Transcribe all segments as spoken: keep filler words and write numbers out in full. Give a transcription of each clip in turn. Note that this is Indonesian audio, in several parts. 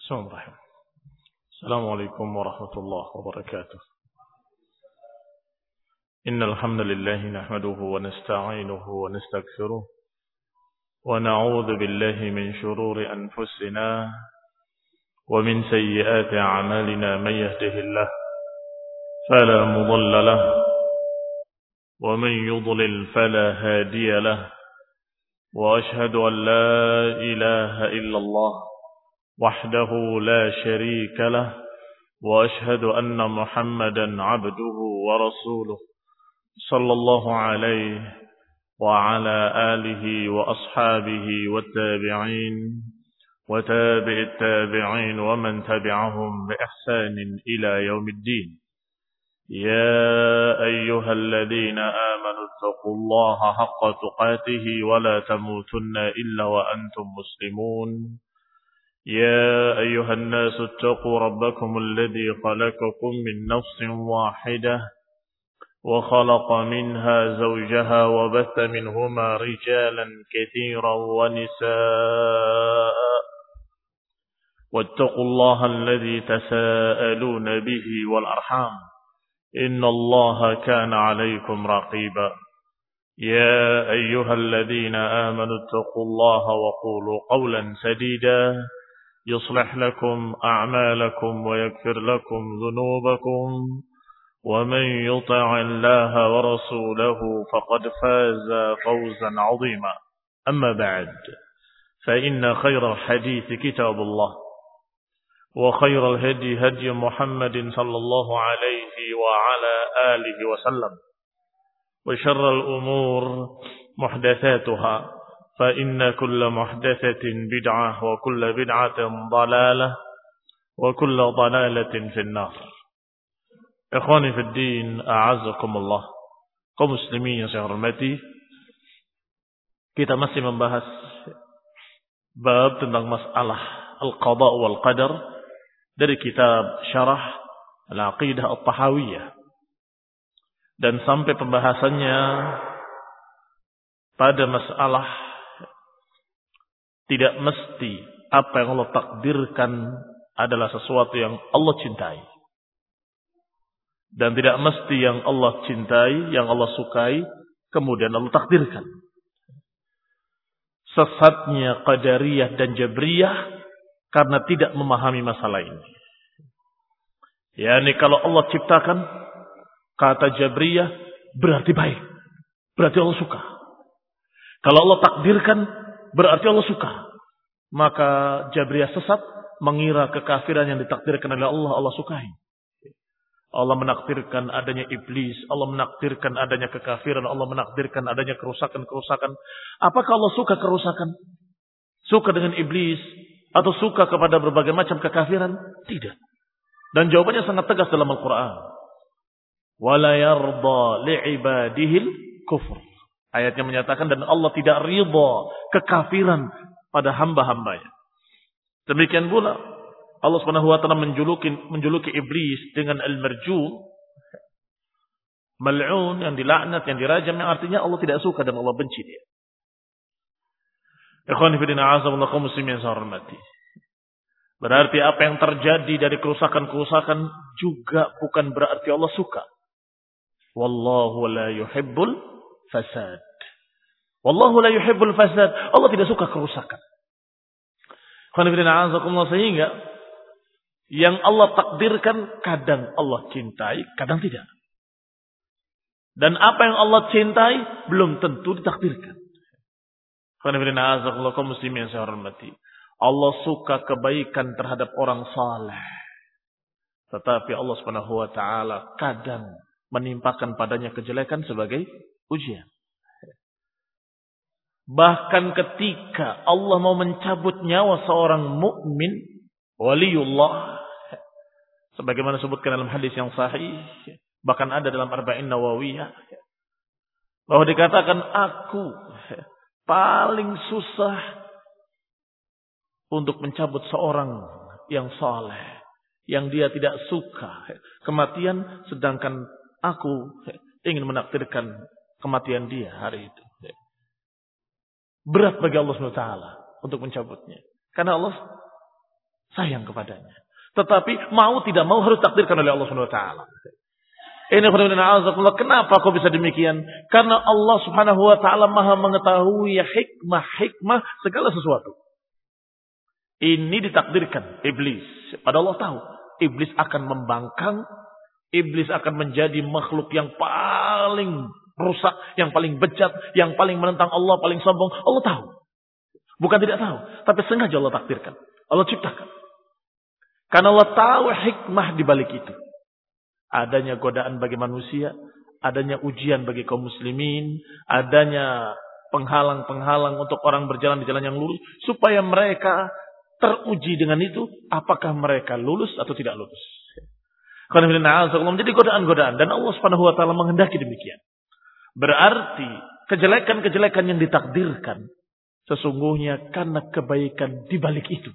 بسم الله الرحمن الرحيم. السلام عليكم ورحمة الله وبركاته. إن الحمد لله نحمده ونستعينه ونستغفره ونعوذ بالله من شرور أنفسنا ومن سيئات أعمالنا. من يهده الله فلا مضل له ومن يضلل فلا هادي له، وأشهد أن لا إله إلا الله وحده لا شريك له، وأشهد أن محمدا عبده ورسوله صلى الله عليه وعلى آله وأصحابه والتابعين وتابع التابعين ومن تبعهم بإحسان إلى يوم الدين. يا أيها الذين آمنوا اتقوا الله حق تقاته ولا تموتن إلا وأنتم مسلمون. يا أيها الناس اتقوا ربكم الذي خلقكم من نفس واحدة وخلق منها زوجها وبث منهما رجالا كثيرا ونساء، واتقوا الله الذي تساءلون به والأرحام إن الله كان عليكم رقيبا. يا أيها الذين آمنوا اتقوا الله وقولوا قولا سديدا يصلح لكم أعمالكم ويغفر لكم ذنوبكم، ومن يطع الله ورسوله فقد فاز فوزا عظيما. أما بعد، فإن خير الحديث كتاب الله، وخير الهدي هدي محمد صلى الله عليه وعلى آله وسلم، وشر الأمور محدثاتها، فإن كل محدثة بدعة وكل بدعة ضلالة وكل ضلالة في النار. Ikhwani fi din, a'azzakumullah. Kaum muslimin yang saya hormati, kita masih membahas bab tentang masalah al-qada wal qadar dari kitab Syarah Al-Aqidah At-Tahawiyah, dan sampai pembahasannya pada masalah tidak mesti apa yang Allah takdirkan adalah sesuatu yang Allah cintai, dan tidak mesti yang Allah cintai, yang Allah sukai kemudian Allah takdirkan. Sesatnya Qadariyah dan Jabriyah karena tidak memahami masalah ini. Yani kalau Allah ciptakan, kata Jabriyah berarti baik, berarti Allah suka. Kalau Allah takdirkan berarti Allah suka. Maka Jabriyah sesat, mengira kekafiran yang ditakdirkan oleh Allah Allah sukai. Allah menakdirkan adanya iblis, Allah menakdirkan adanya kekafiran, Allah menakdirkan adanya kerusakan-kerusakan. Apakah Allah suka kerusakan? Suka dengan iblis atau suka kepada berbagai macam kekafiran? Tidak. Dan jawabannya sangat tegas dalam Al-Quran. وَلَا يَرْضَى لِعِبَادِهِ الْكُفْرِ. Ayatnya menyatakan, dan Allah tidak ridha kekafiran pada hamba-hambanya. Demikian pula Allah Subhanahu wa taala menjuluki menjuluki iblis dengan al-marjum, mal'un, yang dilaknat, yang dirajam, yang artinya Allah tidak suka dan Allah benci dia. Ikhwan fillah, a'azzakumullah, kaum muslimin yang saya hormati. Berarti apa yang terjadi dari kerusakan-kerusakan juga bukan berarti Allah suka. Wallahu la yuhibbul fasad. Wallahu la yuhibbul fasad. Allah tidak suka kerusakan. Ikhwan fillah, a'azzakumullah, sehingga yang Allah takdirkan kadang Allah cintai, kadang tidak. Dan apa yang Allah cintai belum tentu ditakdirkan. Kaum muslimin yang saya hormati, Allah suka kebaikan terhadap orang saleh, tetapi Allah Subhanahu wa taala kadang menimpakan padanya kejelekan sebagai ujian. Bahkan ketika Allah mau mencabut nyawa seorang mukmin, waliullah, sebagaimana disebutkan dalam hadis yang sahih, bahkan ada dalam Arba'in Nawawiyah, bahwa dikatakan aku paling susah untuk mencabut seorang yang saleh, yang dia tidak suka kematian, sedangkan aku ingin menakdirkan kematian dia hari itu. Berat bagi Allah subhanahu wa taala untuk mencabutnya. Karena Allah sayang kepadanya. Tetapi mau tidak mau harus takdirkan oleh Allah Subhanahu wa taala. Ini khairullahi, kenapa kok bisa demikian? Karena Allah Subhanahu wa taala Maha mengetahui hikmah-hikmah segala sesuatu. Ini ditakdirkan iblis. Padahal Allah tahu iblis akan membangkang, iblis akan menjadi makhluk yang paling rusak, yang paling bejat, yang paling menentang Allah, paling sombong. Allah tahu. Bukan tidak tahu, tapi sengaja Allah takdirkan. Allah ciptakan. Karena Allah tahu hikmah di balik itu. Adanya godaan bagi manusia, adanya ujian bagi kaum muslimin, adanya penghalang-penghalang untuk orang berjalan di jalan yang lurus, supaya mereka teruji dengan itu, apakah mereka lulus atau tidak lulus. Karena menjadi godaan-godaan, dan Allah Subhanahu wa taala menghendaki demikian. Berarti kejelekan-kejelekan yang ditakdirkan sesungguhnya karena kebaikan di balik itu.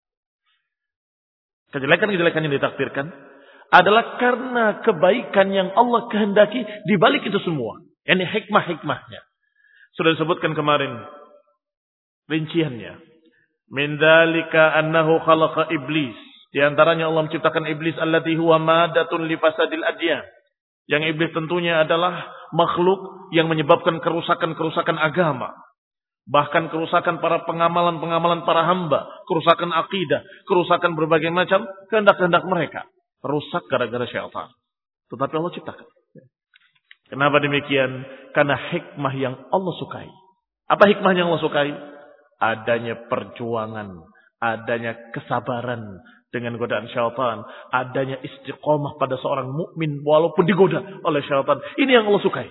Kejelekan-kejelekan yang ditakdirkan adalah karena kebaikan yang Allah kehendaki di balik itu semua. Ini hikmah-hikmahnya. Sudah disebutkan kemarin rinciannya. Min dzalika annahu khalaqa iblis. Di antaranya Allah menciptakan iblis allati huwa madatun li fasadil adyan. Yang iblis tentunya adalah makhluk yang menyebabkan kerusakan-kerusakan agama. Bahkan kerusakan para pengamalan-pengamalan para hamba. Kerusakan akidah. Kerusakan berbagai macam kehendak-kehendak mereka. Rusak gara-gara syaitan. Tetapi Allah ciptakan. Kenapa demikian? Karena hikmah yang Allah sukai. Apa hikmah yang Allah sukai? Adanya perjuangan. Adanya kesabaran dengan godaan syaitan. Adanya istiqomah pada seorang mukmin walaupun digoda oleh syaitan. Ini yang Allah sukai.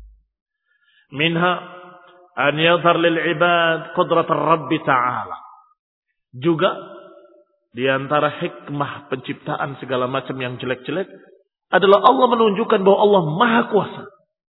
Minha an yadhar lil ibad qudrat ar-Rabb ta'ala. Juga di antara hikmah penciptaan segala macam yang jelek-jelek adalah Allah menunjukkan bahwa Allah Maha Kuasa.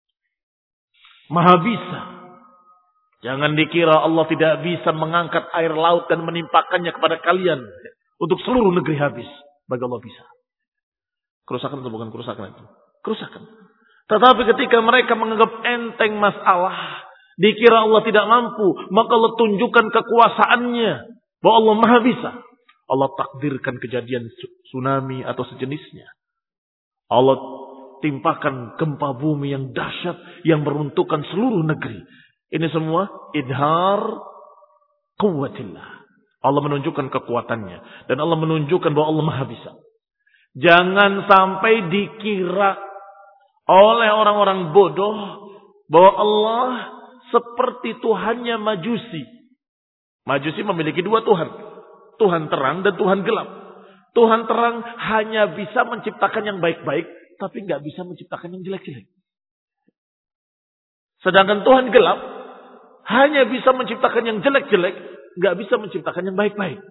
Maha bisa. Jangan dikira Allah tidak bisa mengangkat air laut dan menimpakannya kepada kalian untuk seluruh negeri habis. Bagi Allah bisa. Kerusakan atau bukan kerusakan itu? Kerusakan. Tetapi ketika mereka menganggap enteng masalah, dikira Allah tidak mampu, maka Allah tunjukkan kekuasaannya bahwa Allah Maha bisa. Allah takdirkan kejadian tsunami atau sejenisnya. Allah timpakan gempa bumi yang dahsyat yang meruntuhkan seluruh negeri. Ini semua idhar quwwatillah. Allah menunjukkan kekuatannya dan Allah menunjukkan bahwa Allah Maha bisa. Jangan sampai dikira oleh orang-orang bodoh bahwa Allah seperti Tuhannya Majusi. Majusi memiliki dua Tuhan. Tuhan terang dan Tuhan gelap. Tuhan terang hanya bisa menciptakan yang baik-baik, tapi nggak bisa menciptakan yang jelek-jelek. Sedangkan Tuhan gelap hanya bisa menciptakan yang jelek-jelek, nggak bisa menciptakan yang baik-baik.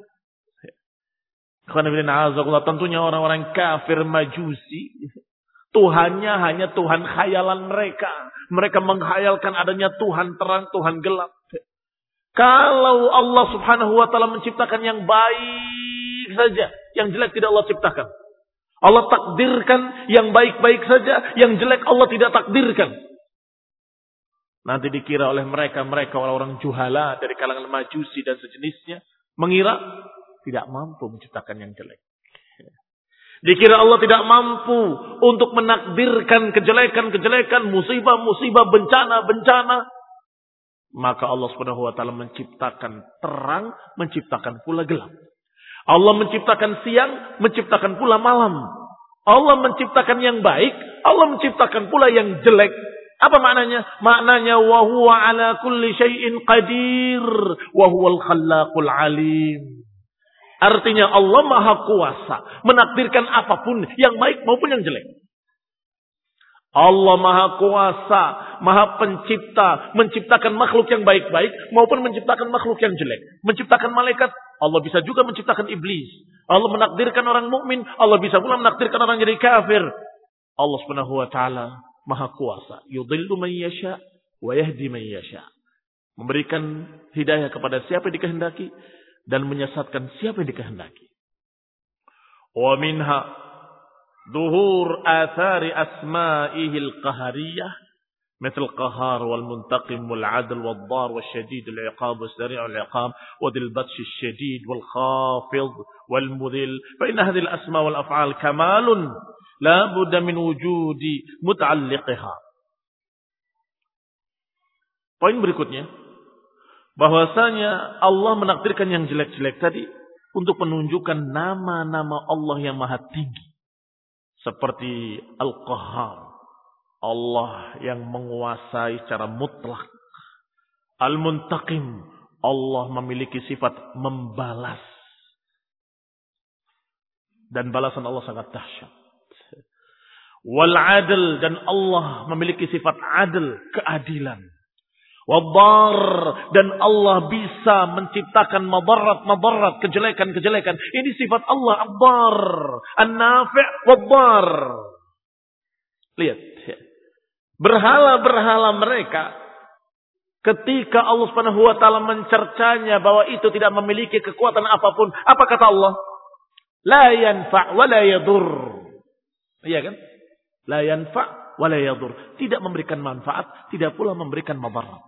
Karena tentunya orang-orang kafir Majusi, Tuhannya hanya Tuhan khayalan mereka. Mereka menghayalkan adanya Tuhan terang, Tuhan gelap. Kalau Allah Subhanahu wa taala menciptakan yang baik saja, yang jelek tidak Allah ciptakan. Allah takdirkan yang baik-baik saja, yang jelek Allah tidak takdirkan. Nanti dikira oleh mereka, mereka orang-orang juhala dari kalangan Majusi dan sejenisnya, mengira tidak mampu menciptakan yang jelek. Dikira Allah tidak mampu untuk menakdirkan kejelekan-kejelekan, musibah-musibah, bencana-bencana. Maka Allah Subhanahu wa taala menciptakan terang, menciptakan pula gelap. Allah menciptakan siang, menciptakan pula malam. Allah menciptakan yang baik, Allah menciptakan pula yang jelek. Apa maknanya? Maknanya wa huwa ala kulli syai'in qadir wa huwal khallaqul alim. Artinya Allah Maha Kuasa menakdirkan apapun yang baik maupun yang jelek. Allah Maha Kuasa, Maha Pencipta, menciptakan makhluk yang baik-baik maupun menciptakan makhluk yang jelek. Menciptakan malaikat, Allah bisa juga menciptakan iblis. Allah menakdirkan orang mukmin, Allah bisa pula menakdirkan orang jadi kafir. Allah Subhanahu wa taala Maha Kuasa, yudhillu man yasha wa yahdi man yasha. Memberikan hidayah kepada siapa yang dikehendaki dan menyesatkan siapa yang dikehendaki. Wa minha Duhur athari asma'ihil qahariyah. مثل القهار والمنتقم والعدل والضار والشديد العقاب والسريع العقاب وذي البطش الشديد والخافض والمذل فإن هذه الأسماء والأفعال كمال لا بد من وجود متعلقها. Poin berikutnya, bahwasanya Allah menakdirkan yang jelek-jelek tadi untuk menunjukkan nama-nama Allah yang maha tinggi. Seperti Al-Qahhar, Allah yang menguasai secara mutlak. Al-Muntaqim, Allah memiliki sifat membalas. Dan balasan Allah sangat dahsyat. Wal-Adl, dan Allah memiliki sifat adil, keadilan. Wad-Dar, dan Allah bisa menciptakan madarat-madarat, kejelekan-kejelekan. Ini sifat Allah, Ad-Dar, An-Nafi' Wad-Dar. Lihat, berhala-berhala mereka ketika Allah Subhanahu wa taala mencercanya bahwa itu tidak memiliki kekuatan apapun, apa kata Allah? La yanfa' wa la yadur. Iya kan? La yanfa' wa la yadur. Tidak memberikan manfaat, tidak pula memberikan madarat.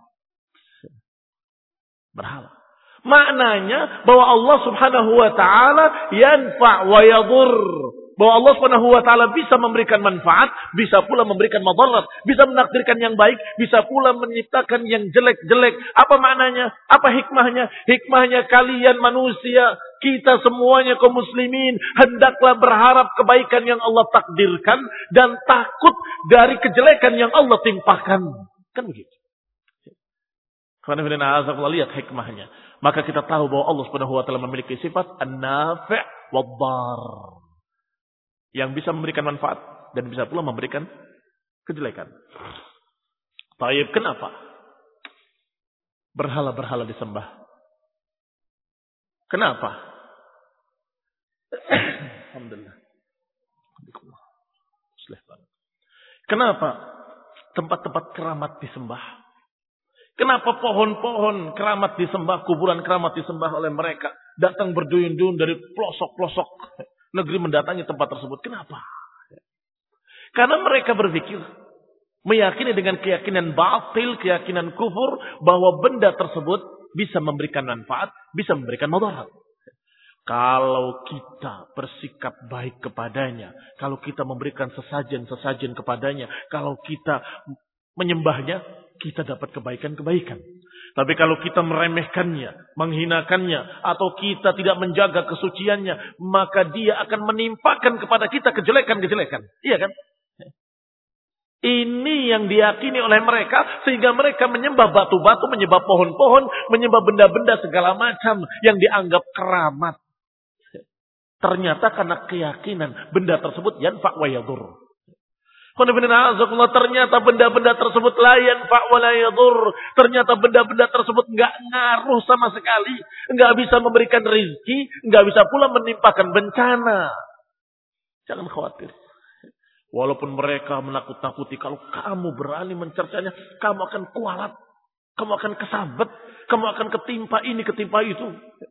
Berhala. Maknanya bahwa Allah Subhanahu wa taala yanfa' wa yadur. Bahwa Allah Subhanahu wa taala bisa memberikan manfaat, bisa pula memberikan madarat, bisa menakdirkan yang baik, bisa pula menciptakan yang jelek-jelek. Apa maknanya? Apa hikmahnya? Hikmahnya kalian manusia, kita semuanya kaum muslimin hendaklah berharap kebaikan yang Allah takdirkan dan takut dari kejelekan yang Allah timpakan. Kan begitu. Karena lihat hikmahnya. Maka kita tahu bahwa Allah Subhanahu wa taala memiliki sifat An-Nafi' Wad-Dar, yang bisa memberikan manfaat dan bisa pula memberikan kejelekan. Taib, kenapa berhala-berhala disembah? Kenapa? Alhamdulillah. Kenapa tempat-tempat keramat disembah? Kenapa pohon-pohon keramat disembah, kuburan keramat disembah oleh mereka? Datang berduyun-duyun dari pelosok-pelosok negeri mendatangi tempat tersebut. Kenapa? Karena mereka berpikir, meyakini dengan keyakinan batil, keyakinan kufur, bahwa benda tersebut bisa memberikan manfaat, bisa memberikan madarat. Kalau kita bersikap baik kepadanya, kalau kita memberikan sesajen-sesajen kepadanya, kalau kita menyembahnya, kita dapat kebaikan-kebaikan. Tapi kalau kita meremehkannya, menghinakannya, atau kita tidak menjaga kesuciannya, maka dia akan menimpakan kepada kita kejelekan-kejelekan. Iya kan? Ini yang diyakini oleh mereka, sehingga mereka menyembah batu-batu, menyembah pohon-pohon, menyembah benda-benda segala macam yang dianggap keramat. Ternyata karena keyakinan benda tersebut yanfa' wa yadur. Ternyata benda-benda tersebut la yanfa' wa la yadur. Ternyata benda-benda tersebut enggak ngaruh sama sekali, enggak bisa memberikan rezeki, enggak bisa pula menimpakan bencana. Jangan khawatir. Walaupun mereka menakut-nakuti, kalau kamu berani mencercanya, kamu akan kualat, kamu akan kesabet, kamu akan ketimpa ini, ketimpa itu.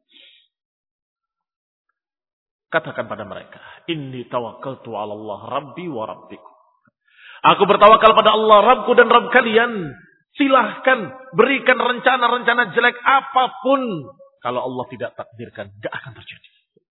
Katakan pada mereka, inni tawakkaltu 'ala Allah Rabbi wa Rabbikum. Aku bertawakal pada Allah, Rabbku dan Rabb kalian. Silahkan berikan rencana-rencana jelek apapun. Kalau Allah tidak takdirkan, tidak akan terjadi.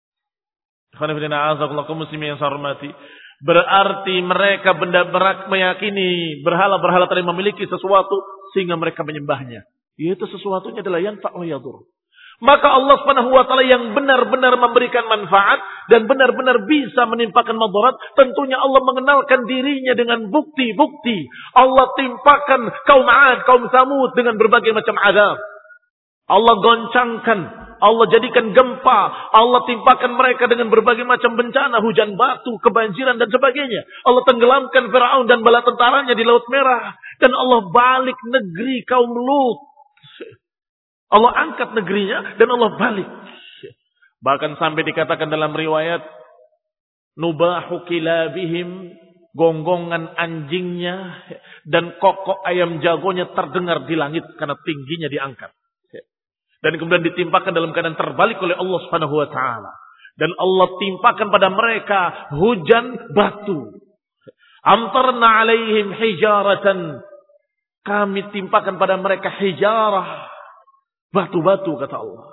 Berarti mereka benda berak meyakini berhala-berhala tadi memiliki sesuatu sehingga mereka menyembahnya. Yaitu sesuatunya adalah yanfa' wa yadur. Maka Allah Subhanahu wa taala yang benar-benar memberikan manfaat dan benar-benar bisa menimpakan madarat, tentunya Allah mengenalkan dirinya dengan bukti-bukti. Allah timpakan kaum 'Ad, kaum Samud dengan berbagai macam azab. Allah goncangkan, Allah jadikan gempa, Allah timpakan mereka dengan berbagai macam bencana, hujan batu, kebanjiran dan sebagainya. Allah tenggelamkan Firaun dan bala tentaranya di Laut Merah, dan Allah balik negeri kaum Lut. Allah angkat negerinya dan Allah balik. Bahkan sampai dikatakan dalam riwayat, nubahu kilabihim, gonggongan anjingnya dan kokok ayam jagonya terdengar di langit karena tingginya diangkat. Dan kemudian ditimpakan dalam keadaan terbalik oleh Allah Subhanahu wa taala. Dan Allah timpakan pada mereka hujan batu. Amtarna alaihim hijaratan Kami timpakan pada mereka hijarah, batu-batu kata Allah.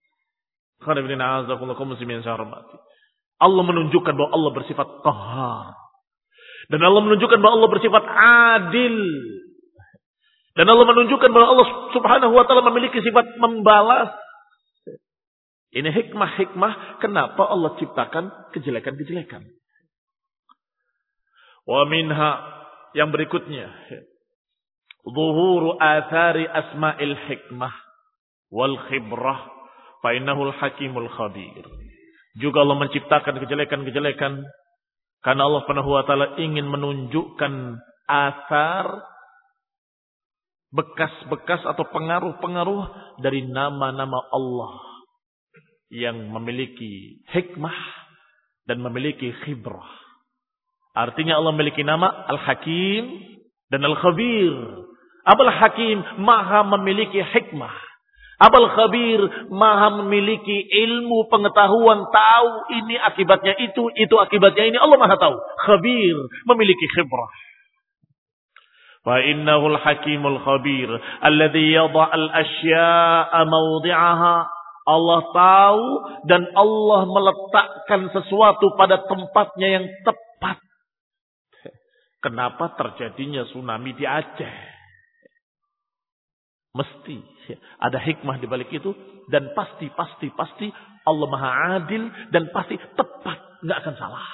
Allah menunjukkan bahwa Allah bersifat qahhar. Dan Allah menunjukkan bahwa Allah bersifat adil. Dan Allah menunjukkan bahwa Allah subhanahu wa ta'ala memiliki sifat membalas. Ini hikmah-hikmah kenapa Allah ciptakan kejelekan-kejelekan. Wa minha, yang berikutnya, zuhuru athari asma'il hikmah wal khibrah fa innahul hakimul khabir. Juga Allah menciptakan kejelekan-kejelekan karena Allah Subhanahu wa taala ingin menunjukkan asar, bekas-bekas atau pengaruh-pengaruh dari nama-nama Allah yang memiliki hikmah dan memiliki khibrah. Artinya Allah memiliki nama Al-Hakim dan Al-Khabir. Abal Hakim maha memiliki hikmah. Abal Khabir maha memiliki ilmu pengetahuan, tahu ini akibatnya itu, itu akibatnya ini. Allah maha tahu. Khabir memiliki khibrah. Fa innahul hakimul khabir alladhi yadha al-asya'a mawdi'aha. Allah tahu dan Allah meletakkan sesuatu pada tempatnya yang tepat. Kenapa terjadinya tsunami di Aceh? Mesti ada hikmah di balik itu, dan pasti pasti pasti Allah Maha Adil dan pasti tepat, nggak akan salah.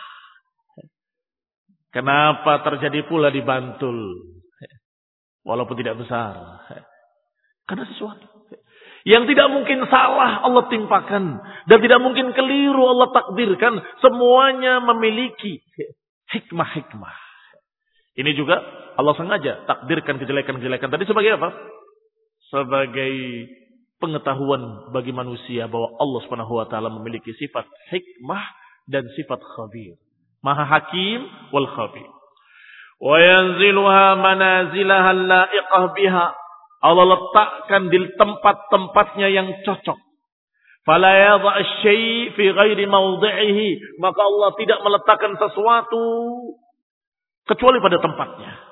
Kenapa terjadi pula di Bantul? Walaupun tidak besar. Karena sesuatu yang tidak mungkin salah Allah timpakan dan tidak mungkin keliru Allah takdirkan. Semuanya memiliki hikmah-hikmah. Ini juga Allah sengaja takdirkan kejelekan-kejelekan tadi sebagai apa? Sebagai pengetahuan bagi manusia bahwa Allah Subhanahu wa taala memiliki sifat hikmah dan sifat khabir. Maha Hakim wal Khabir. Wa yanziluha manazilaha la'iqah biha. Allah letakkan di tempat-tempatnya yang cocok. Fala yadha asy-syai' fi ghairi mawdi'ihi. Maka Allah tidak meletakkan sesuatu kecuali pada tempatnya.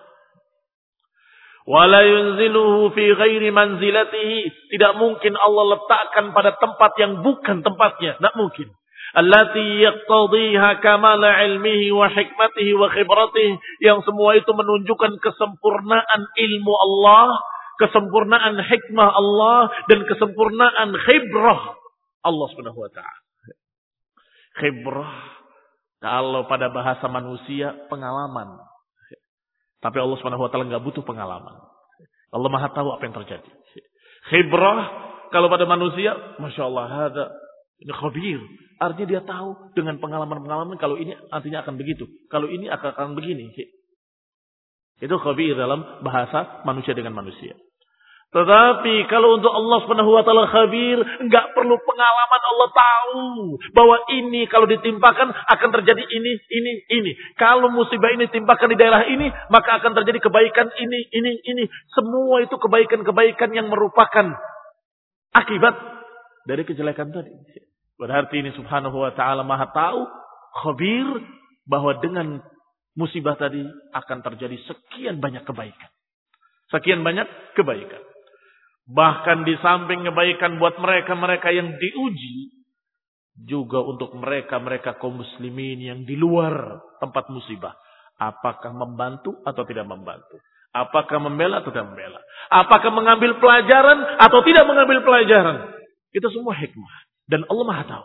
Wala yunziluhu fi ghairi manzilatihi. Tidak mungkin Allah letakkan pada tempat yang bukan tempatnya. Tidak mungkin. Allati yaqtadiha kamala ilmihi wa hikmatihi wa khibratihi. Yang semua itu menunjukkan kesempurnaan ilmu Allah, kesempurnaan hikmah Allah, dan kesempurnaan khibrah Allah Subhanahu wa taala. Khibrah kalau pada bahasa manusia pengalaman. Tapi Allah Subhanahu wa taala enggak butuh pengalaman. Allah Maha tahu apa yang terjadi. Khibrah kalau pada manusia, Masya Allah, ada ini khabir. Artinya dia tahu dengan pengalaman-pengalaman kalau ini artinya akan begitu. Kalau ini akan, akan begini. Itu khabir dalam bahasa manusia dengan manusia. Tetapi kalau untuk Allah Subhanahu wa taala khabir, enggak perlu pengalaman, Allah tahu bahwa ini kalau ditimpakan akan terjadi ini, ini, ini. Kalau musibah ini timpakan di daerah ini, maka akan terjadi kebaikan ini, ini, ini. Semua itu kebaikan-kebaikan yang merupakan akibat dari kejelekan tadi. Berarti ini Subhanahu wa taala Maha tahu, khabir, bahwa dengan musibah tadi akan terjadi sekian banyak kebaikan. Sekian banyak kebaikan. Bahkan di samping kebaikan buat mereka-mereka yang diuji, juga untuk mereka-mereka kaum muslimin yang di luar tempat musibah. Apakah membantu atau tidak membantu? Apakah membela atau tidak membela? Apakah mengambil pelajaran atau tidak mengambil pelajaran? Itu semua hikmah. Dan Allah Maha tahu.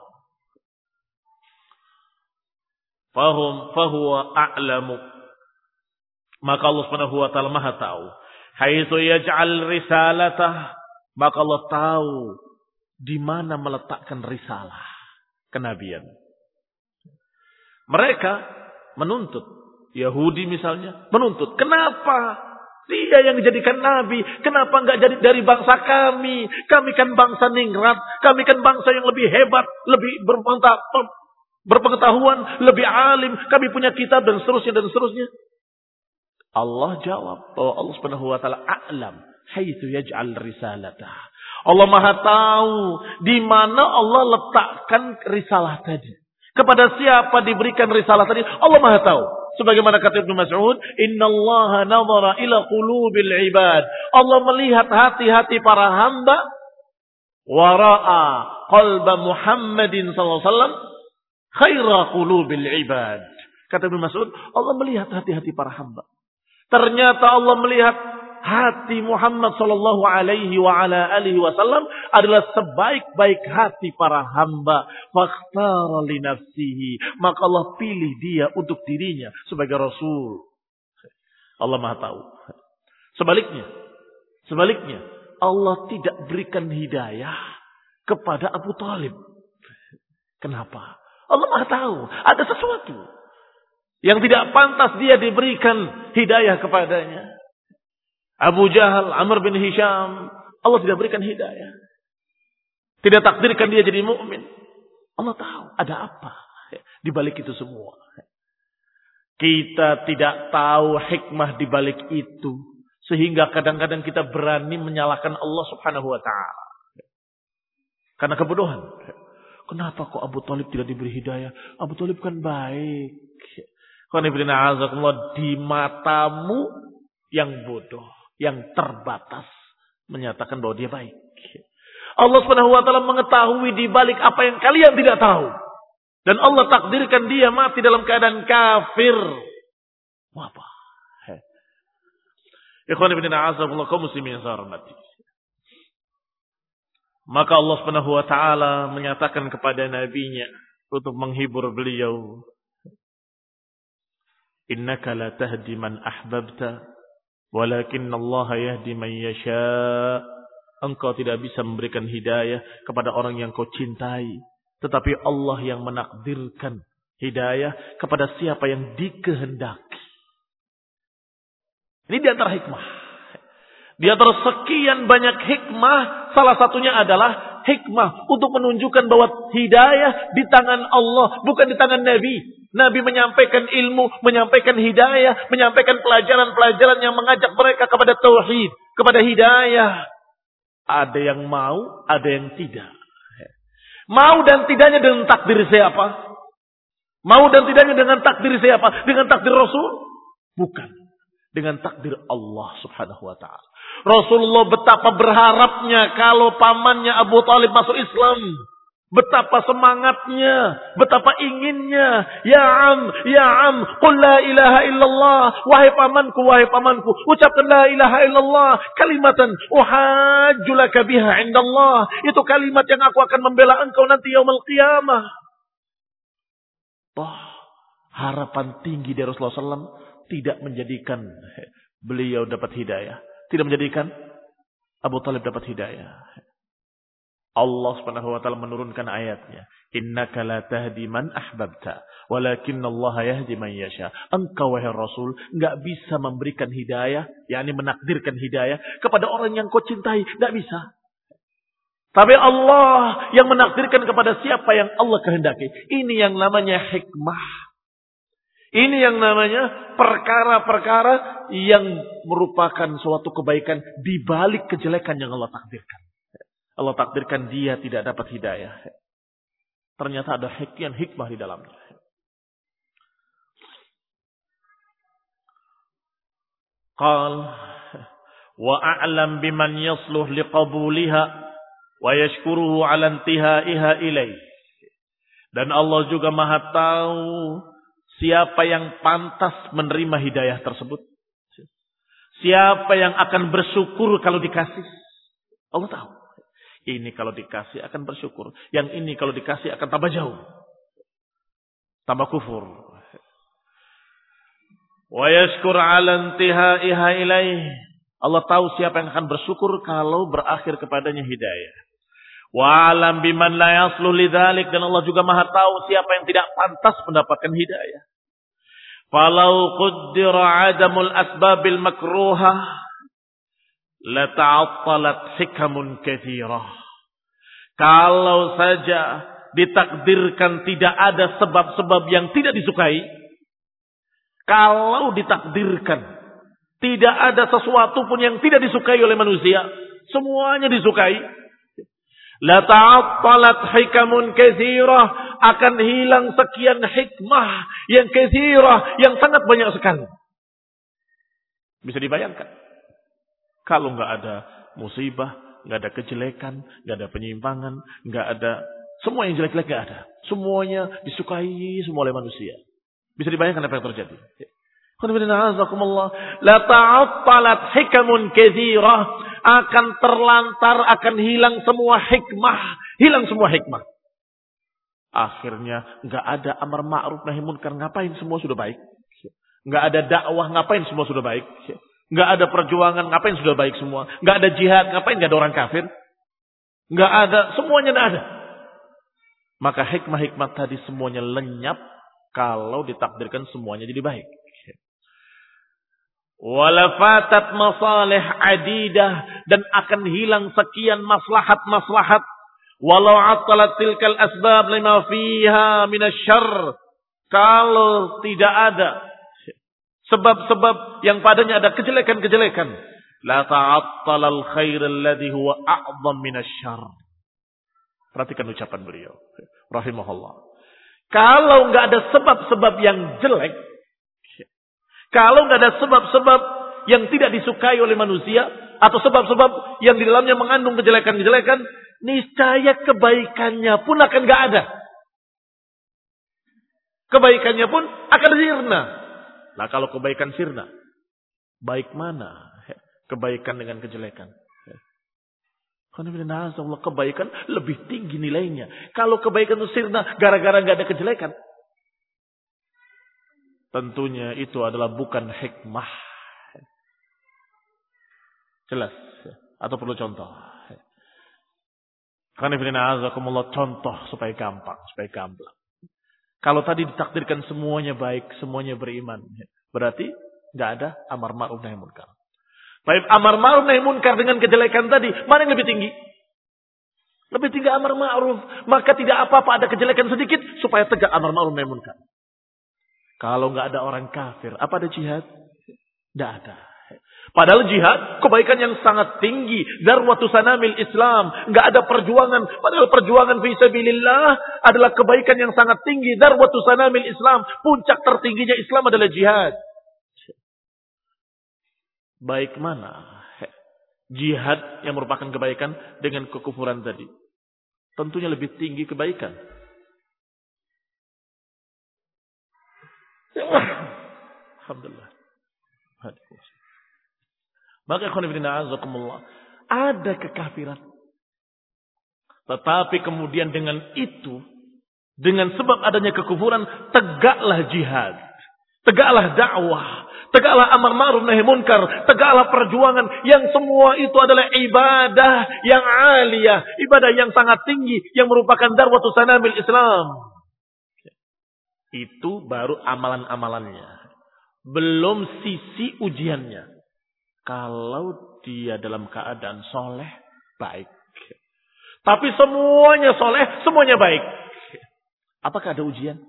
Fahum fahuwa a'lamu. Maka Allah Subhanahu wa taala Maha tahu. Haitsu yaj'al risalatah, maka Allah tahu di mana meletakkan risalah kenabian. Mereka menuntut, Yahudi misalnya menuntut, kenapa dia yang dijadikan nabi, kenapa enggak jadi dari bangsa kami? Kami kan bangsa ningrat, kami kan bangsa yang lebih hebat, lebih berpengetahuan, lebih alim, kami punya kitab dan seterusnya dan seterusnya. Allah jawab bahwa Allah Subhanahu wa taala a'lam haitsu yaj'al risalatah. Allah Maha tahu di mana Allah letakkan risalah tadi. Kepada siapa diberikan risalah tadi? Allah Maha tahu. Sebagaimana kata Ibnu Mas'ud, "Innallaha nazara ila qulubil ibad." Allah melihat hati-hati para hamba, wa ra'a qalba Muhammadin sallallahu alaihi wasallam khaira qulubil ibad. Kata Ibnu Mas'ud, Allah melihat hati-hati para hamba. Ternyata Allah melihat hati Muhammad sallallahu alaihi wa ala alihi wasallam adalah sebaik-baik hati para hamba. Fakhtara li nafsihi, maka Allah pilih dia untuk dirinya sebagai rasul. Allah Maha tahu. Sebaliknya, sebaliknya Allah tidak berikan hidayah kepada Abu Thalib. Kenapa? Allah Maha tahu ada sesuatu yang tidak pantas dia diberikan hidayah kepadanya. Abu Jahal, Amr bin Hisham, Allah tidak berikan hidayah. Tidak takdirkan dia jadi mukmin. Allah tahu ada apa di balik itu semua. Kita tidak tahu hikmah di balik itu, sehingga kadang-kadang kita berani menyalahkan Allah Subhanahu wa taala. Karena kebodohan. Kenapa kok Abu Thalib tidak diberi hidayah? Abu Thalib kan baik. Di matamu yang bodoh, yang terbatas, menyatakan bahwa dia baik. Allah Subhanahu wa taala mengetahui di balik apa yang kalian tidak tahu. Dan Allah takdirkan dia mati dalam keadaan kafir. Apa? Ikhwan ibn a'azakumullah kaum muslimin yang saya hormati. Maka Allah Subhanahu wa taala menyatakan kepada nabinya untuk menghibur beliau, "Innaka la tahdi man ahbabta, walakinna Allah yahdi man yasha." Engkau tidak bisa memberikan hidayah kepada orang yang kau cintai, tetapi Allah yang menakdirkan hidayah kepada siapa yang dikehendaki. Ini di antara hikmah. Di antara sekian banyak hikmah, salah satunya adalah hikmah untuk menunjukkan bahwa hidayah di tangan Allah, bukan di tangan Nabi. Nabi menyampaikan ilmu, menyampaikan hidayah, menyampaikan pelajaran-pelajaran yang mengajak mereka kepada tauhid, kepada hidayah. Ada yang mau, ada yang tidak. Mau dan tidaknya dengan takdir siapa? Mau dan tidaknya dengan takdir siapa? Dengan takdir Rasul? Bukan. Dengan takdir Allah Subhanahu wa taala. Rasulullah betapa berharapnya kalau pamannya Abu Thalib masuk Islam. Betapa semangatnya, betapa inginnya. Ya am, ya am, qul la ilaha illallah. Wahai pamanku, wahai pamanku, ucapkan la ilaha illallah. Kalimatan uhajju laka biha indallah. Itu kalimat yang aku akan membela engkau nanti yaumul qiyamah. Oh, harapan tinggi dari Rasulullah sallallahu alaihi wasallam tidak menjadikan beliau dapat hidayah. Tidak menjadikan Abu Thalib dapat hidayah. Allah Subhanahu wa taala menurunkan ayatnya, "Innaka la tahdi man ahbabta, walakinna Allah yahdi man yasha." Engkau wahai Rasul enggak bisa memberikan hidayah, yakni menakdirkan hidayah kepada orang yang kau cintai, enggak bisa. Tapi Allah yang menakdirkan kepada siapa yang Allah kehendaki. Ini yang namanya hikmah. Ini yang namanya perkara-perkara yang merupakan suatu kebaikan di balik kejelekan yang Allah takdirkan. Allah takdirkan dia tidak dapat hidayah. Ternyata ada sekian hikmah di dalamnya. Qal wa a'lam biman yasluh liqabuliha wa yashkuruhu 'ala intihaiha ilaih. Dan Allah juga Maha tahu siapa yang pantas menerima hidayah tersebut. Siapa yang akan bersyukur kalau dikasih. Allah tahu. Ini kalau dikasih akan bersyukur. Yang ini kalau dikasih akan tambah jauh. Tambah kufur. Wa yashkur 'ala intihaiha ilaih. Allah tahu siapa yang akan bersyukur kalau berakhir kepadanya hidayah. Wa 'alam biman la yasluh lidzalik, dan Allah juga Maha tahu siapa yang tidak pantas mendapatkan hidayah. Falau qaddara 'adamul asbabil makruhah la ta'attalat hikamun katsirah. Kalau saja ditakdirkan tidak ada sebab-sebab yang tidak disukai, kalau ditakdirkan tidak ada sesuatu pun yang tidak disukai oleh manusia, semuanya disukai, La ta'attalat hikamun katsirah, akan hilang sekian hikmah yang katsirah, yang sangat banyak sekali. Bisa dibayangkan. Kalau enggak ada musibah, enggak ada kejelekan, enggak ada penyimpangan, enggak ada, semua yang jelek-jelek enggak ada. Semuanya disukai semua oleh manusia. Bisa dibayangkan apa yang terjadi. La ta'attalat hikamun katsirah, akan terlantar, akan hilang semua hikmah, hilang semua hikmah. Akhirnya enggak ada amar ma'ruf nahi munkar, ngapain semua sudah baik? Enggak ada dakwah, ngapain semua sudah baik? Enggak ada perjuangan, ngapain sudah baik semua? Enggak ada jihad, ngapain enggak ada orang kafir? Enggak ada, semuanya enggak ada. Maka hikmah-hikmah tadi semuanya lenyap kalau ditakdirkan semuanya jadi baik. Walafatat masalih adidah, dan akan hilang sekian maslahat-maslahat. Walau atalat tilkal asbab lima fiha minasyarr, kalau tidak ada sebab-sebab yang padanya ada kejelekan-kejelekan, la ta'attalal khairul ladzi huwa a'zam minasyarr. Perhatikan ucapan beliau rahimahullah. Kalau enggak ada sebab-sebab yang jelek, kalau enggak ada sebab-sebab yang tidak disukai oleh manusia, atau sebab-sebab yang di dalamnya mengandung kejelekan-kejelekan, niscaya kebaikannya pun akan enggak ada. Kebaikannya pun akan sirna. Nah, kalau kebaikan sirna, baik mana kebaikan dengan kejelekan? Karena Allah, kebaikan lebih tinggi nilainya. Kalau kebaikan itu sirna gara-gara enggak ada kejelekan, tentunya itu adalah bukan hikmah. Jelas? Atau perlu contoh? Karena contoh supaya gampang, supaya gamblang. Kalau tadi ditakdirkan semuanya baik, semuanya beriman, berarti nggak ada amar ma'ruf nahi munkar. Baik, amar ma'ruf nahi munkar dengan kejelekan tadi, mana yang lebih tinggi? Lebih tinggi amar ma'ruf. Maka tidak apa-apa ada kejelekan sedikit supaya tegak amar ma'ruf nahi munkar. Kalau nggak ada orang kafir, apa ada jihad? Nggak ada. Padahal jihad kebaikan yang sangat tinggi, darwatu sanamil Islam, nggak ada perjuangan. Padahal perjuangan fi sabilillah adalah kebaikan yang sangat tinggi, darwatu sanamil Islam, puncak tertingginya Islam adalah jihad. Baik mana jihad yang merupakan kebaikan dengan kekufuran tadi? Tentunya lebih tinggi kebaikan. Alhamdulillah. Maka ada kekafiran. Tetapi kemudian dengan itu, dengan sebab adanya kekufuran, tegaklah jihad. Tegaklah dakwah. Tegaklah amar ma'ruf nahi munkar. Tegaklah perjuangan yang semua itu adalah ibadah yang aliyah. Ibadah yang sangat tinggi. Yang merupakan darwatu sanamil Islam. Itu baru amalan-amalannya. Belum sisi ujiannya. Kalau dia dalam keadaan soleh, baik. Tapi semuanya soleh, semuanya baik. Apakah ada ujian?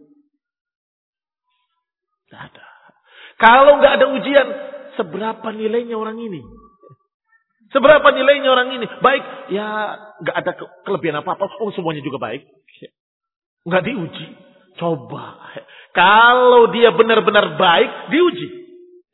Tidak ada. Kalau nggak ada ujian, seberapa nilainya orang ini? Seberapa nilainya orang ini? Baik, ya nggak ada kelebihan apa-apa. Oh, semuanya juga baik. Nggak diuji. Coba. Kalau dia benar-benar baik, diuji.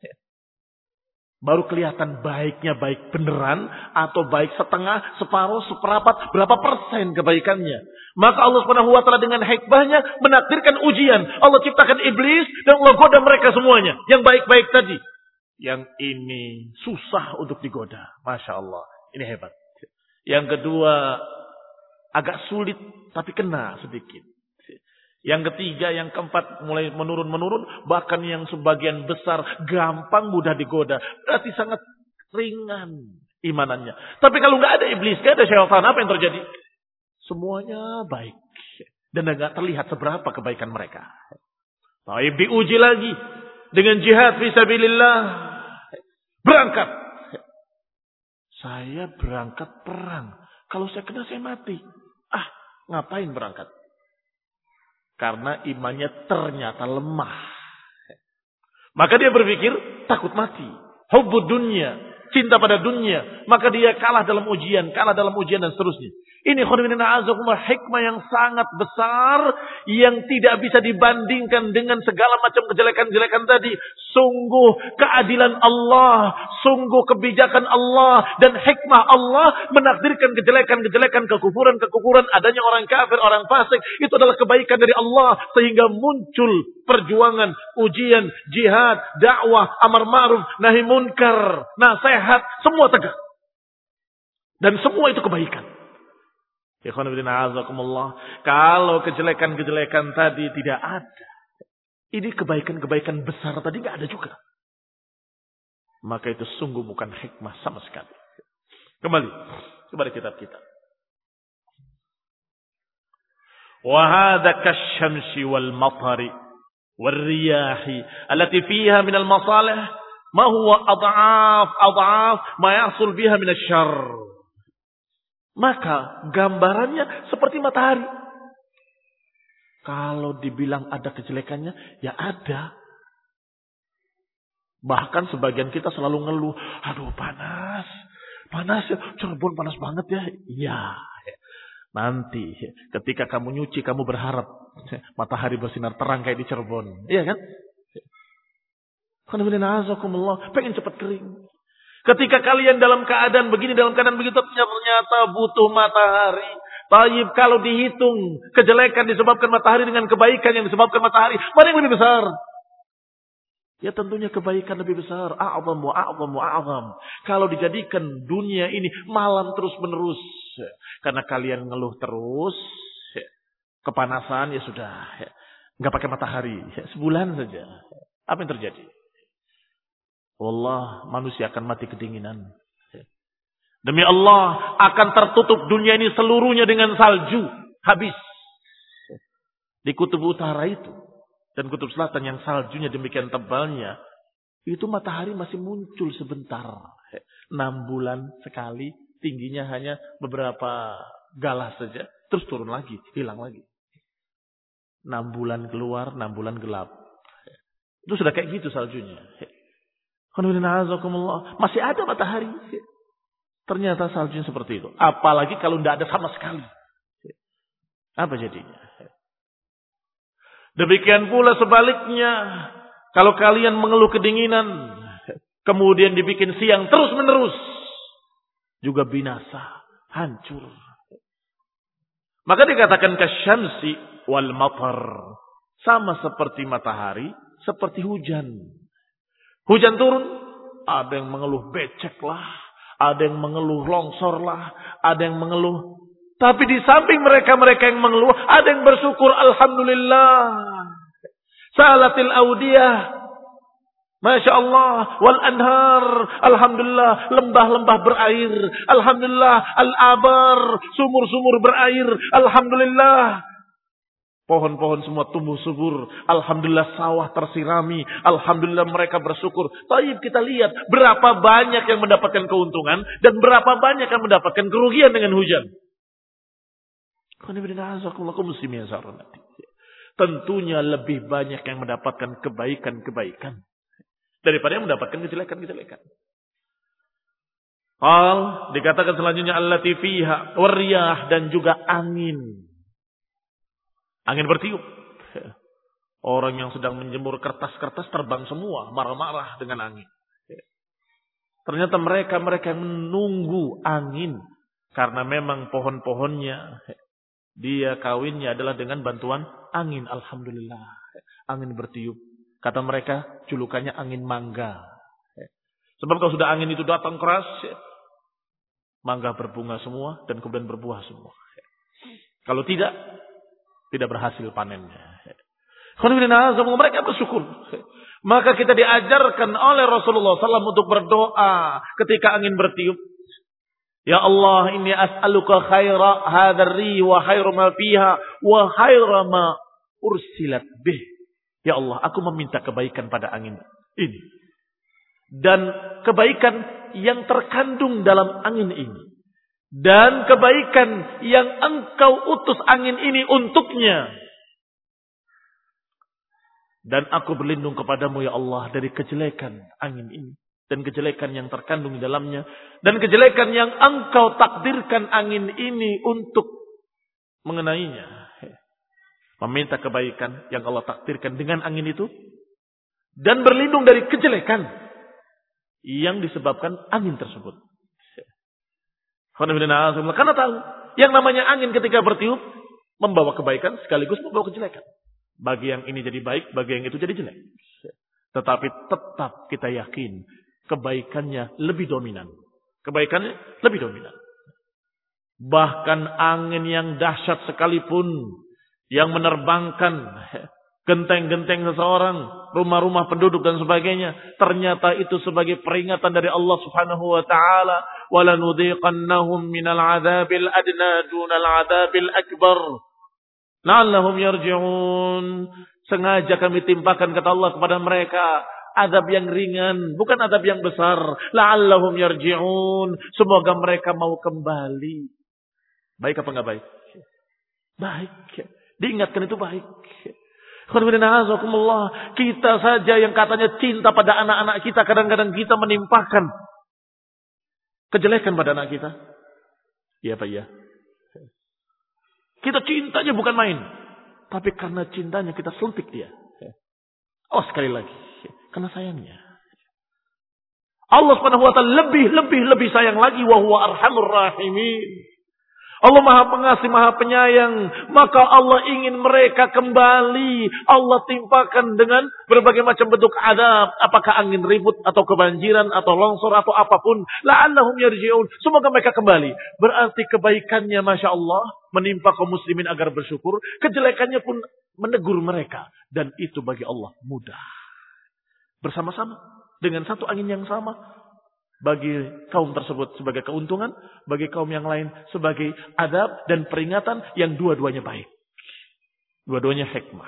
Baru kelihatan baiknya baik beneran atau baik setengah, separuh, seperapat, berapa persen kebaikannya. Maka Allah Subhanahu wa taala dengan hikmahnya menakdirkan ujian. Allah ciptakan iblis dan Allah goda mereka semuanya. Yang baik-baik tadi. Yang ini susah untuk digoda. Masya Allah. Ini hebat. Yang kedua, agak sulit tapi kena sedikit. Yang ketiga, yang keempat mulai menurun-menurun. Bahkan yang sebagian besar gampang mudah digoda. Berarti sangat ringan imanannya. Tapi kalau nggak ada iblis, nggak ada syaitan, apa yang terjadi? Semuanya baik. Dan nggak terlihat seberapa kebaikan mereka. Baik, diuji lagi. Dengan jihad fisabilillah. Berangkat. Saya berangkat perang. Kalau saya kena saya mati. Ah, ngapain berangkat? Karena imannya ternyata lemah. Maka dia berpikir takut mati. Hubbud dunya. cinta pada dunia, maka dia kalah dalam ujian, kalah dalam ujian dan seterusnya. Ini khonibina azakumullah hikmah yang sangat besar yang tidak bisa dibandingkan dengan segala macam kejelekan-kejelekan tadi. Sungguh keadilan Allah, sungguh kebijakan Allah dan hikmah Allah menakdirkan kejelekan-kejelekan, kekufuran-kekufuran, adanya orang kafir, orang fasik, itu adalah kebaikan dari Allah sehingga muncul perjuangan, ujian, jihad, dakwah, amar ma'ruf, nahi munkar, nasihat, semua tegak. Dan semua itu kebaikan. Kalau kejelekan-kejelekan tadi tidak ada, ini kebaikan-kebaikan besar tadi nggak ada juga. Maka itu sungguh bukan hikmah sama sekali. Kembali kepada kitab kita. Wa hadza kasyamsi wal matari wal riyahi allati fiha min al masalih ma huwa ad'af ad'af ma yahsul biha min asy-syarr. Maka gambarannya seperti matahari. Kalau dibilang ada kejelekannya, ya ada. Bahkan sebagian kita selalu ngeluh, aduh panas, panas ya, Cirebon panas banget ya. Iya. Nanti ketika kamu nyuci, kamu berharap matahari bersinar terang kayak di Cirebon. Iya kan? Pengen cepat kering. Ketika kalian dalam keadaan begini, dalam keadaan begitu, ternyata butuh matahari. Taib, kalau dihitung kejelekan disebabkan matahari dengan kebaikan yang disebabkan matahari, mana yang lebih besar? Ya tentunya kebaikan lebih besar. A'zam wa a'zam wa a'zam. Kalau dijadikan dunia ini malam terus menerus, karena kalian ngeluh terus, kepanasan ya sudah, nggak pakai matahari, sebulan saja. Apa yang terjadi? Wallah, manusia akan mati kedinginan. Demi Allah, akan tertutup dunia ini seluruhnya dengan salju. Habis. Di kutub utara itu dan kutub selatan yang saljunya demikian tebalnya, itu matahari masih muncul sebentar. Enam bulan sekali, tingginya hanya beberapa galah saja. Terus turun lagi, hilang lagi. Enam bulan keluar, enam bulan gelap. Itu sudah kayak gitu saljunya. Masih ada matahari. Ternyata saljunya seperti itu. Apalagi kalau tidak ada sama sekali. Apa jadinya? Demikian pula sebaliknya. Kalau kalian mengeluh kedinginan, kemudian dibikin siang terus menerus, juga binasa, hancur. Maka dikatakan kasyamsi wal matar. Sama seperti matahari, seperti hujan. Hujan turun, ada yang mengeluh becek lah, ada yang mengeluh longsor lah, ada yang mengeluh. Tapi di samping mereka-mereka yang mengeluh, ada yang bersyukur, alhamdulillah. Salatil audiyah, Masya Allah, wal anhar, alhamdulillah, lembah-lembah berair, alhamdulillah, al-abar, sumur-sumur berair, alhamdulillah. Pohon-pohon semua tumbuh subur. Alhamdulillah sawah tersirami. Alhamdulillah mereka bersyukur. Taib kita lihat berapa banyak yang mendapatkan keuntungan dan berapa banyak yang mendapatkan kerugian dengan hujan. Tentunya lebih banyak yang mendapatkan kebaikan-kebaikan daripada yang mendapatkan kejelekan-kejelekan. Al dikatakan selanjutnya allati fiha wariyah, dan juga angin. Angin bertiup. Orang yang sedang menjemur kertas-kertas terbang semua, marah-marah dengan angin. Ternyata mereka-mereka yang menunggu angin, karena memang pohon-pohonnya, dia kawinnya adalah dengan bantuan angin. Alhamdulillah. Angin bertiup. Kata mereka, julukannya angin mangga. Sebab kalau sudah angin itu datang keras, mangga berbunga semua dan kemudian berbuah semua. Kalau tidak, tidak berhasil panennya. Mereka bersyukur. Maka kita diajarkan oleh Rasulullah shallallahu alaihi wasallam untuk berdoa ketika angin bertiup. Ya Allah, inni as'aluka khaira hadzal ri wa khairu ma fiha wa khairu ma ursilat bih. Ya Allah, aku meminta kebaikan pada angin ini dan kebaikan yang terkandung dalam angin ini. Dan kebaikan yang engkau utus angin ini untuknya. Dan aku berlindung kepadamu ya Allah dari kejelekan angin ini. dan kejelekan yang terkandung di dalamnya, dan kejelekan yang engkau takdirkan angin ini untuk mengenainya. Meminta kebaikan yang Allah takdirkan dengan angin itu, dan berlindung dari kejelekan yang disebabkan angin tersebut. Karena tahu yang namanya angin ketika bertiup membawa kebaikan sekaligus membawa kejelekan. Bagi yang ini jadi baik, bagi yang itu jadi jelek. Tetapi tetap kita yakin kebaikannya lebih dominan. Kebaikannya lebih dominan. Bahkan angin yang dahsyat sekalipun yang menerbangkan genteng-genteng seseorang, rumah-rumah penduduk dan sebagainya, ternyata itu sebagai peringatan dari Allah Subhanahu wa taala, "Walanudhiqannahum minal 'adzabil adna dunal 'adzabil akbar la'allahum yarji'un." Sengaja kami timpakan kata Allah kepada mereka azab yang ringan, bukan azab yang besar. La'allahum yarji'un, semoga mereka mau kembali. Baik apa enggak baik? Baik. Diingatkan itu baik. Kita saja yang katanya cinta pada anak-anak kita, kadang-kadang kita menimpakan kejelekan pada anak kita. Iya Pak, iya. Kita cintanya bukan main. Tapi karena cintanya kita suntik dia. Oh sekali lagi. Karena sayangnya. Allah subhanahu wa ta'ala lebih, lebih, lebih sayang lagi. Wa huwa arhamur rahimin. Allah maha pengasih, maha penyayang. Maka Allah ingin mereka kembali. Allah timpakan dengan berbagai macam bentuk adab. Apakah angin ribut atau kebanjiran atau longsor atau apapun. La'allahum yarji'un. Semoga mereka kembali. Berarti kebaikannya Masya Allah menimpa kaum muslimin agar bersyukur. Kejelekannya pun menegur mereka. Dan itu bagi Allah mudah. Bersama-sama. Dengan satu angin yang sama. Bagi kaum tersebut sebagai keuntungan, bagi kaum yang lain sebagai adab dan peringatan yang dua-duanya baik. Dua-duanya hikmah.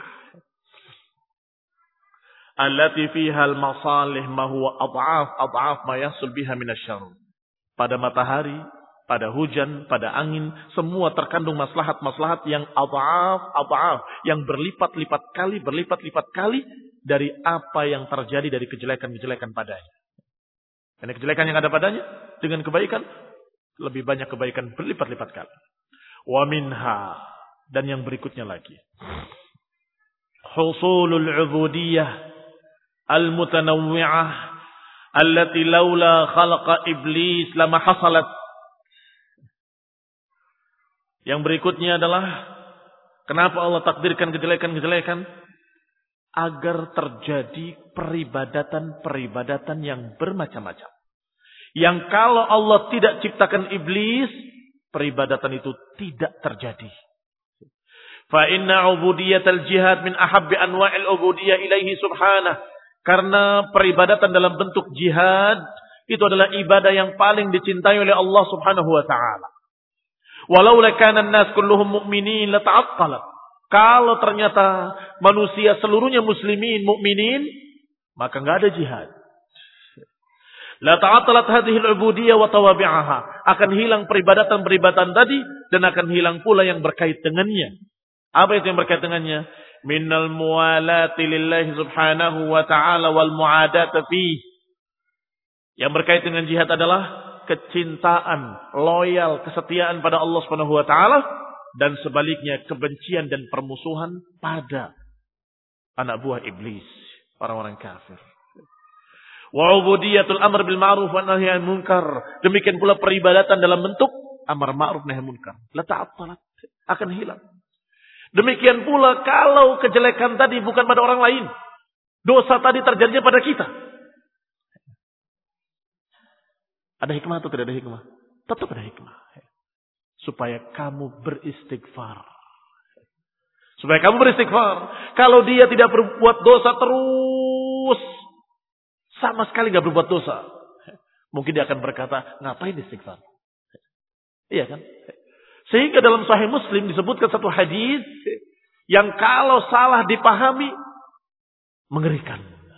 Allati fiha al-masalih ma huwa ad'af ad'af ma yahsul biha minasyarr. Pada matahari, pada hujan, pada angin, semua terkandung maslahat-maslahat yang ad'af ad'af, yang berlipat-lipat kali, berlipat-lipat kali dari apa yang terjadi dari kejelekan-kejelekan padanya. Karena kejelekan yang ada padanya dengan kebaikan lebih banyak kebaikan berlipat-lipat kali. Wa minha, dan yang berikutnya lagi. Husulul 'ubudiyyah al-mutanawwi'ah allati laula khalaqa iblis lama hasalat. Yang berikutnya adalah kenapa Allah takdirkan kejelekan-kejelekan? Agar terjadi peribadatan-peribadatan yang bermacam-macam. Yang kalau Allah tidak ciptakan iblis, peribadatan itu tidak terjadi. Fa inna ubudiyatal jihad min ahabbi anwa'il ubudiyah ilaihi subhanahu. Karena peribadatan dalam bentuk jihad itu adalah ibadah yang paling dicintai oleh Allah Subhanahu wa taala. Walau kana an-nas kulluhum mu'minin la ta'attalat. Kalau ternyata manusia seluruhnya muslimin, mukminin, maka enggak ada jihad. La ta'attalat hadhihi al-ubudiyyah wa tawabi'aha. Akan hilang peribadatan-peribadatan tadi dan akan hilang pula yang berkait dengannya. Apa itu yang berkait dengannya? Minnal muwalati lillahi subhanahu wa ta'ala wal mu'adati fihi. Yang berkait dengan jihad adalah kecintaan, loyal, kesetiaan pada Allah Subhanahu wa taala. Dan sebaliknya kebencian dan permusuhan pada anak buah iblis, orang-orang kafir. Wa ubudiyatul amr bil ma'ruf wa nahy 'anil munkar. Demikian pula peribadatan dalam bentuk amar ma'ruf nahi munkar. La ta'attalat, akan hilang. Demikian pula kalau kejelekan tadi bukan pada orang lain, dosa tadi terjadinya pada kita. Ada hikmah atau tidak ada hikmah? Tetap ada hikmah. Supaya kamu beristighfar. Supaya kamu beristighfar. Kalau dia tidak berbuat dosa terus, sama sekali gak berbuat dosa, mungkin dia akan berkata, ngapain istighfar? Iya kan? Sehingga dalam Sahih Muslim disebutkan satu hadis yang kalau salah dipahami mengerikan.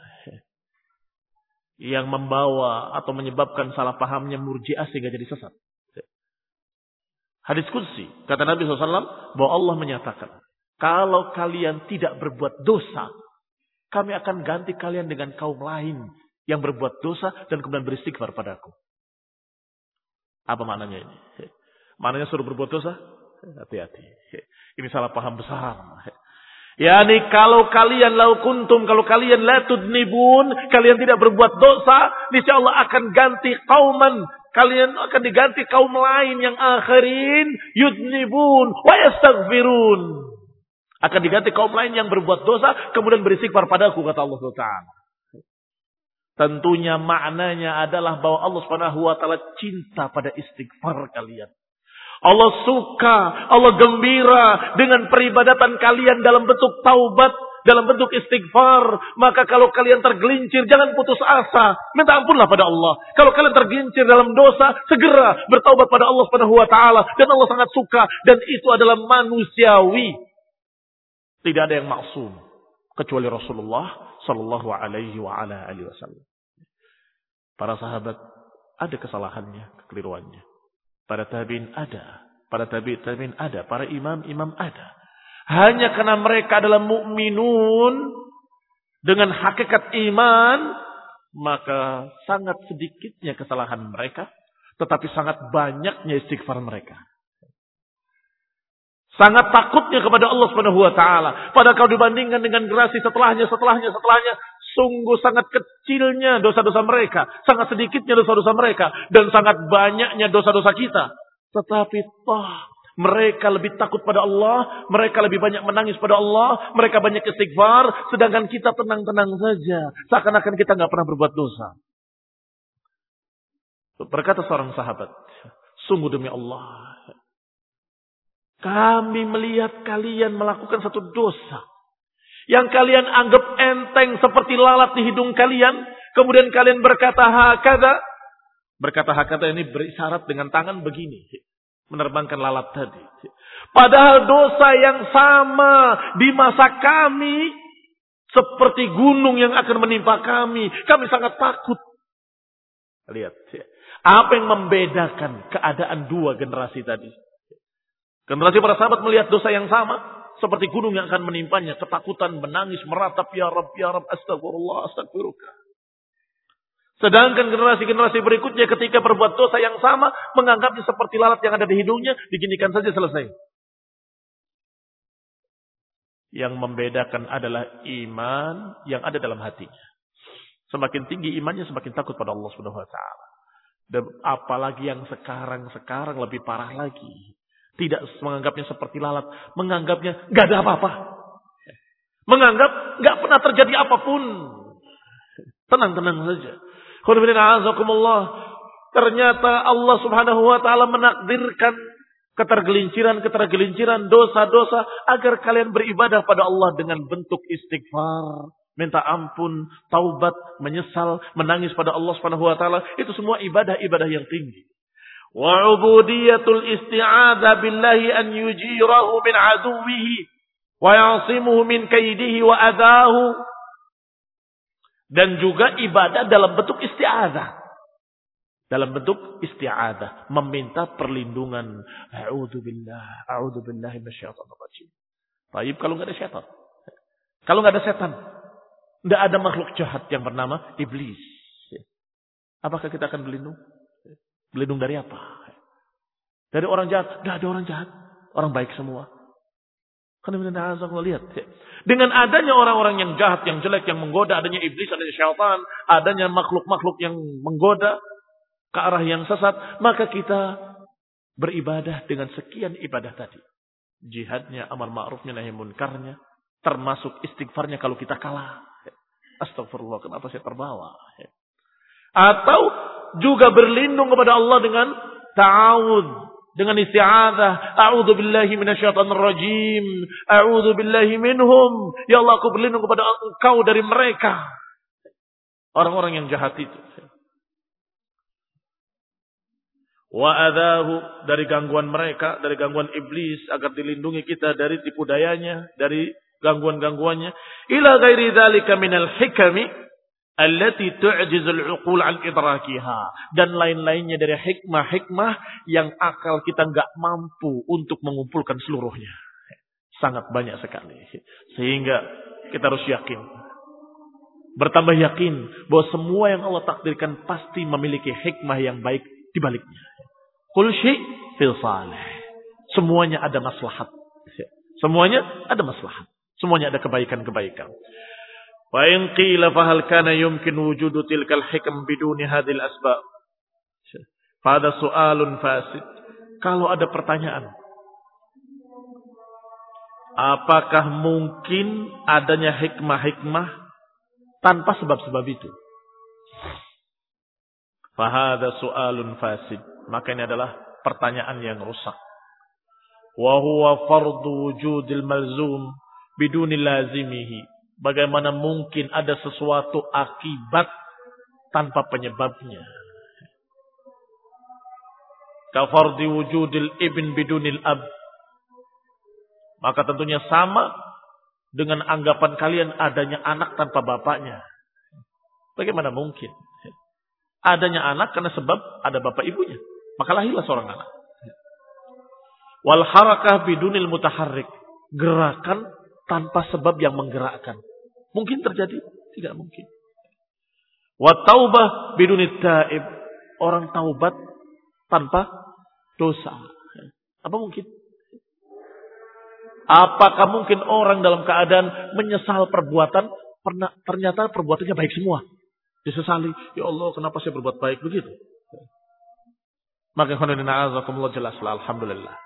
Yang membawa atau menyebabkan salah pahamnya murji'ah sehingga jadi sesat. Hadis qudsi, kata Nabi shallallahu alaihi wasallam bahwa Allah menyatakan, kalau kalian tidak berbuat dosa, kami akan ganti kalian dengan kaum lain yang berbuat dosa dan kemudian beristighfar padaku. Apa maknanya ini? Maknanya suruh berbuat dosa? Hati-hati. Ini salah paham besar. Yani kalau kalian lau kuntum, kalau kalian la tudnibun, kalian tidak berbuat dosa, niscaya Allah akan ganti kauman, kalian akan diganti kaum lain yang akhirin yudnibun wa yastaghfirun. Akan diganti kaum lain yang berbuat dosa kemudian beristighfar padaku, kata Allah Taala. Tentunya maknanya adalah bahwa Allah Subhanahu wa taala cinta pada istighfar kalian. Allah suka, Allah gembira dengan peribadatan kalian dalam bentuk taubat, dalam bentuk istighfar. Maka kalau kalian tergelincir, jangan putus asa. Minta ampunlah pada Allah. Kalau kalian tergelincir dalam dosa, segera bertaubat pada Allah Subhanahu wa taala. Dan Allah sangat suka. Dan itu adalah manusiawi. Tidak ada yang maksum kecuali Rasulullah sallallahu alaihi wa ala alihi wasallam. Para sahabat ada kesalahannya, kekeliruannya. Para tabi'in ada, para tabi' tabi'in ada, para imam-imam ada. Hanya karena mereka adalah mukminun dengan hakikat iman, maka sangat sedikitnya kesalahan mereka, tetapi sangat banyaknya istighfar mereka. Sangat takutnya kepada Allah Subhanahu wa taala. Padahal kalau dibandingkan dengan generasi setelahnya, setelahnya, setelahnya, sungguh sangat kecilnya dosa-dosa mereka, sangat sedikitnya dosa-dosa mereka, dan sangat banyaknya dosa-dosa kita. Tetapi toh mereka lebih takut pada Allah, mereka lebih banyak menangis pada Allah, mereka banyak istighfar, sedangkan kita tenang-tenang saja, seakan-akan kita nggak pernah berbuat dosa. Berkata seorang sahabat, sungguh demi Allah, kami melihat kalian melakukan satu dosa yang kalian anggap enteng seperti lalat di hidung kalian. Kemudian kalian berkata hakada. Berkata hakada ini berisyarat dengan tangan begini. Menerbangkan lalat tadi. Padahal dosa yang sama di masa kami seperti gunung yang akan menimpa kami. Kami sangat takut. Lihat. Apa yang membedakan keadaan dua generasi tadi? Generasi para sahabat melihat dosa yang sama seperti gunung yang akan menimpanya, ketakutan, menangis, meratap, ya Rabb, ya Rabb, astagfirullah, astagfirullah. Sedangkan generasi-generasi berikutnya ketika berbuat dosa yang sama, menganggapnya seperti lalat yang ada di hidungnya, diginikan saja selesai. Yang membedakan adalah iman yang ada dalam hatinya. Semakin tinggi imannya, semakin takut pada Allah Subhanahu wa taala. Dan apalagi yang sekarang-sekarang lebih parah lagi. Tidak menganggapnya seperti lalat. Menganggapnya gak ada apa-apa. Menganggap gak pernah terjadi apapun. Tenang-tenang saja. Ternyata Allah Subhanahu wa taala menakdirkan ketergelinciran-ketergelinciran, dosa-dosa agar kalian beribadah pada Allah dengan bentuk istighfar, minta ampun, taubat, menyesal, menangis pada Allah Subhanahu wa taala. Itu semua ibadah-ibadah yang tinggi. Wa ubudiyatul isti'adha billahi an yujirahu min aduwihi wa ya'simuhu min kaidihi wa adahu. Dan juga ibadah dalam bentuk isti'adha. Dalam bentuk isti'adha, meminta perlindungan. A'udzubillah, a'udzubillahi minasyaitonir rajim. Baik, kalau enggak ada syaitan. Kalau enggak ada setan, enggak ada makhluk jahat yang bernama iblis. Apakah kita akan berlindung? Berlindung dari apa? Dari orang jahat? Tidak ada orang jahat. Orang baik semua. Karena lihat. Dengan adanya orang-orang yang jahat, yang jelek, yang menggoda, adanya iblis, adanya syaitan, adanya makhluk-makhluk yang menggoda ke arah yang sesat, maka kita beribadah dengan sekian ibadah tadi. Jihadnya, amar ma'rufnya, nahi munkarnya, termasuk istighfarnya kalau kita kalah. Astagfirullah, kenapa saya terbawa? Atau juga berlindung kepada Allah dengan ta'awud, dengan isti'adzah. A'udzu billahi minasyaitonir rajim. A'udzu billahi minhum. Ya Allah, aku berlindung kepada Engkau dari mereka. Orang-orang yang jahat itu. Wa adahu, dari gangguan mereka, dari gangguan iblis, agar dilindungi kita dari tipu dayanya, dari gangguan-gangguannya. Ila ghairi dzalika minal hikami allati tu'jizul 'uqul 'an idrakiha, dan lain-lainnya dari hikmah-hikmah yang akal kita enggak mampu untuk mengumpulkan seluruhnya. Sangat banyak sekali. Sehingga kita harus yakin Bertambah yakin bahwa semua yang Allah takdirkan pasti memiliki hikmah yang baik di baliknya. Kullu syai' fil salih. Semuanya ada maslahat. Semuanya ada maslahat. Semuanya ada kebaikan-kebaikan. Wa in qila fa hal kana yumkin wujudu tilkal hikam biduni hadhil asbab? Pada soalun fasid. Kalau ada pertanyaan, apakah mungkin adanya hikmah-hikmah tanpa sebab-sebab itu? Fahada soalun fasid. Maka ini adalah pertanyaan yang rusak. Wa huwa fardu wujudil malzum biduni lazimihi. Bagaimana mungkin ada sesuatu akibat tanpa penyebabnya? Kafardi wujudil ibn bidunil ab. Maka tentunya sama dengan anggapan kalian adanya anak tanpa bapaknya. Bagaimana mungkin? Adanya anak karena sebab ada bapak ibunya. Maka lahirlah seorang anak. Wal harakah bidunil mutaharrik. Gerakan tanpa sebab yang menggerakkan. Mungkin terjadi? Tidak mungkin. Wa taubah bidunit taib. Orang taubat tanpa dosa. Apa mungkin? Apakah mungkin orang dalam keadaan menyesal perbuatan, pernah ternyata perbuatannya baik semua? Disesali, ya Allah kenapa saya berbuat baik begitu? Maka khononina azakumullah jelaslah, alhamdulillah.